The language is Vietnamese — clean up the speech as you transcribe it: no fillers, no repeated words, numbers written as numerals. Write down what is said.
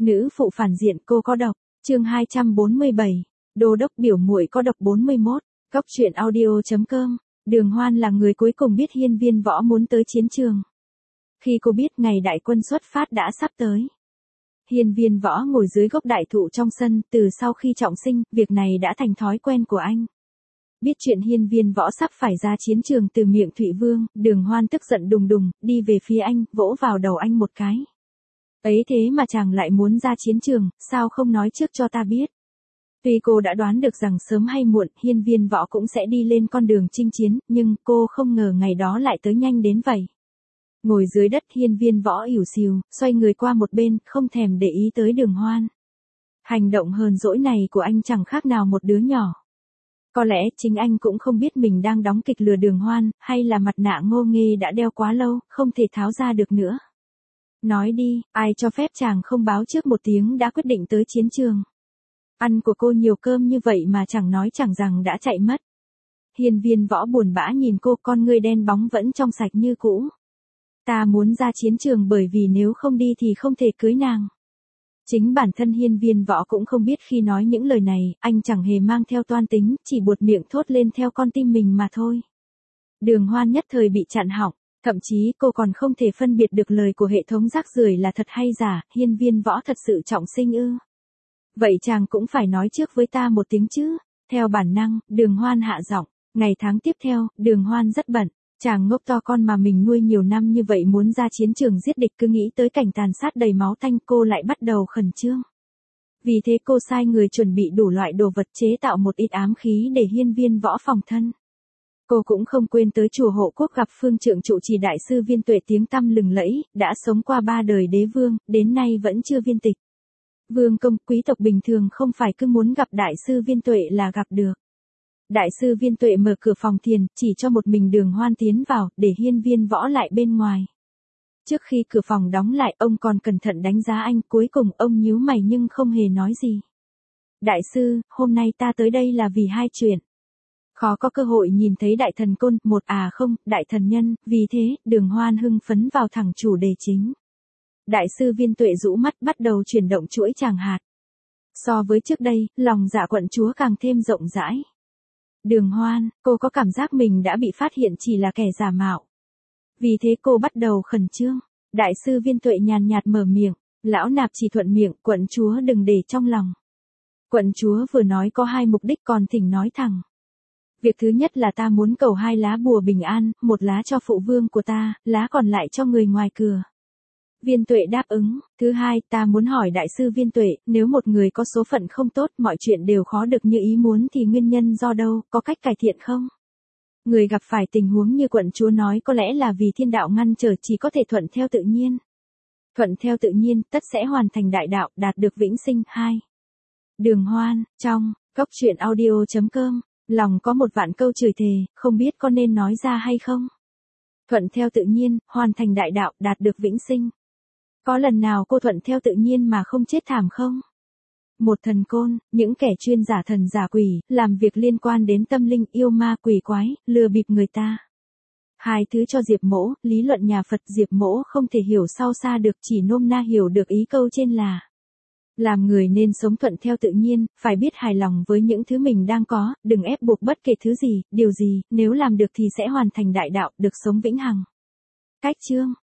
Nữ phụ phản diện cô có độc. Chương 247. Đô đốc biểu muội có độc 41. Góc truyện audio.com. Đường Hoan là người cuối cùng biết Hiên Viên Võ muốn tới chiến trường. Khi cô biết ngày đại quân xuất phát đã sắp tới, Hiên Viên Võ ngồi dưới gốc đại thụ trong sân, từ sau khi trọng sinh, việc này đã thành thói quen của anh. Biết chuyện Hiên Viên Võ sắp phải ra chiến trường từ miệng Thụy Vương, Đường Hoan tức giận đùng đùng, đi về phía anh, vỗ vào đầu anh một cái. Ấy thế mà chàng lại muốn ra chiến trường, sao không nói trước cho ta biết? Tuy cô đã đoán được rằng sớm hay muộn, Hiên Viên Võ cũng sẽ đi lên con đường chinh chiến, nhưng cô không ngờ ngày đó lại tới nhanh đến vậy. Ngồi dưới đất, Hiên Viên Võ ỉu xìu, xoay người qua một bên, không thèm để ý tới Đường Hoan. Hành động hờn dỗi này của anh chẳng khác nào một đứa nhỏ. Có lẽ chính anh cũng không biết mình đang đóng kịch lừa Đường Hoan, hay là mặt nạ ngô nghê đã đeo quá lâu, không thể tháo ra được nữa. Nói đi, ai cho phép chàng không báo trước một tiếng đã quyết định tới chiến trường? Ăn của cô nhiều cơm như vậy mà chẳng nói chẳng rằng đã chạy mất. Hiên Viên Võ buồn bã nhìn cô, con ngươi đen bóng vẫn trong sạch như cũ. Ta muốn ra chiến trường bởi vì nếu không đi thì không thể cưới nàng. Chính bản thân Hiên Viên Võ cũng không biết khi nói những lời này, anh chẳng hề mang theo toan tính, chỉ buột miệng thốt lên theo con tim mình mà thôi. Đường Hoan nhất thời bị chặn họng, thậm chí cô còn không thể phân biệt được lời của hệ thống rác rưởi là thật hay giả. Hiên Viên Võ thật sự trọng sinh ư? Vậy chàng cũng phải nói trước với ta một tiếng chứ. Theo bản năng, Đường Hoan hạ giọng. Ngày tháng tiếp theo, Đường Hoan rất bận. Chàng ngốc to con mà mình nuôi nhiều năm như vậy muốn ra chiến trường giết địch, cứ nghĩ tới cảnh tàn sát đầy máu tanh cô lại bắt đầu khẩn trương. Vì thế cô sai người chuẩn bị đủ loại đồ vật, chế tạo một ít ám khí để Hiên Viên Võ phòng thân. Cô cũng không quên tới chùa Hộ Quốc gặp phương trượng trụ trì đại sư Viên Tuệ tiếng tăm lừng lẫy, đã sống qua 3 đời đế vương, đến nay vẫn chưa viên tịch. Vương công quý tộc bình thường không phải cứ muốn gặp đại sư Viên Tuệ là gặp được. Đại sư Viên Tuệ mở cửa phòng thiền, chỉ cho một mình Đường Hoan tiến vào, để Hiên Viên Võ lại bên ngoài. Trước khi cửa phòng đóng lại, ông còn cẩn thận đánh giá anh, cuối cùng ông nhíu mày nhưng không hề nói gì. Đại sư, hôm nay ta tới đây là vì 2 chuyện. Khó có cơ hội nhìn thấy đại thần Côn, đại thần Nhân, vì thế, Đường Hoan hưng phấn vào thẳng chủ đề chính. Đại sư Viên Tuệ rũ mắt bắt đầu chuyển động chuỗi tràng hạt. So với trước đây, lòng dạ quận chúa càng thêm rộng rãi. Đường Hoan, cô có cảm giác mình đã bị phát hiện chỉ là kẻ giả mạo. Vì thế cô bắt đầu khẩn trương. Đại sư Viên Tuệ nhàn nhạt mở miệng. Lão nạp chỉ thuận miệng, quận chúa đừng để trong lòng. Quận chúa vừa nói có 2 mục đích, còn thỉnh nói thẳng. Việc thứ nhất là ta muốn cầu 2 lá bùa bình an, 1 lá cho phụ vương của ta, lá còn lại cho người ngoài cửa. Viên Tuệ đáp ứng. Thứ hai, ta muốn hỏi đại sư Viên Tuệ, nếu một người có số phận không tốt, mọi chuyện đều khó được như ý muốn thì nguyên nhân do đâu, có cách cải thiện không? Người gặp phải tình huống như quận chúa nói có lẽ là vì thiên đạo ngăn trở, chỉ có thể thuận theo tự nhiên. Thuận theo tự nhiên, tất sẽ hoàn thành đại đạo, đạt được vĩnh sinh. 2. Đường Hoan, trong góc truyện audio.com, lòng có một vạn câu chửi thề, không biết có nên nói ra hay không? Thuận theo tự nhiên, hoàn thành đại đạo, đạt được vĩnh sinh. Có lần nào cô thuận theo tự nhiên mà không chết thảm không? Một thần Côn, những kẻ chuyên giả thần giả quỷ, làm việc liên quan đến tâm linh, yêu ma quỷ quái, lừa bịp người ta. 2 thứ cho Diệp Mỗ, lý luận nhà Phật. Diệp Mỗ không thể hiểu sâu xa được, chỉ nôm na hiểu được ý câu trên là làm người nên sống thuận theo tự nhiên, phải biết hài lòng với những thứ mình đang có, đừng ép buộc bất kể thứ gì, điều gì, nếu làm được thì sẽ hoàn thành đại đạo, được sống vĩnh hằng. Cách chương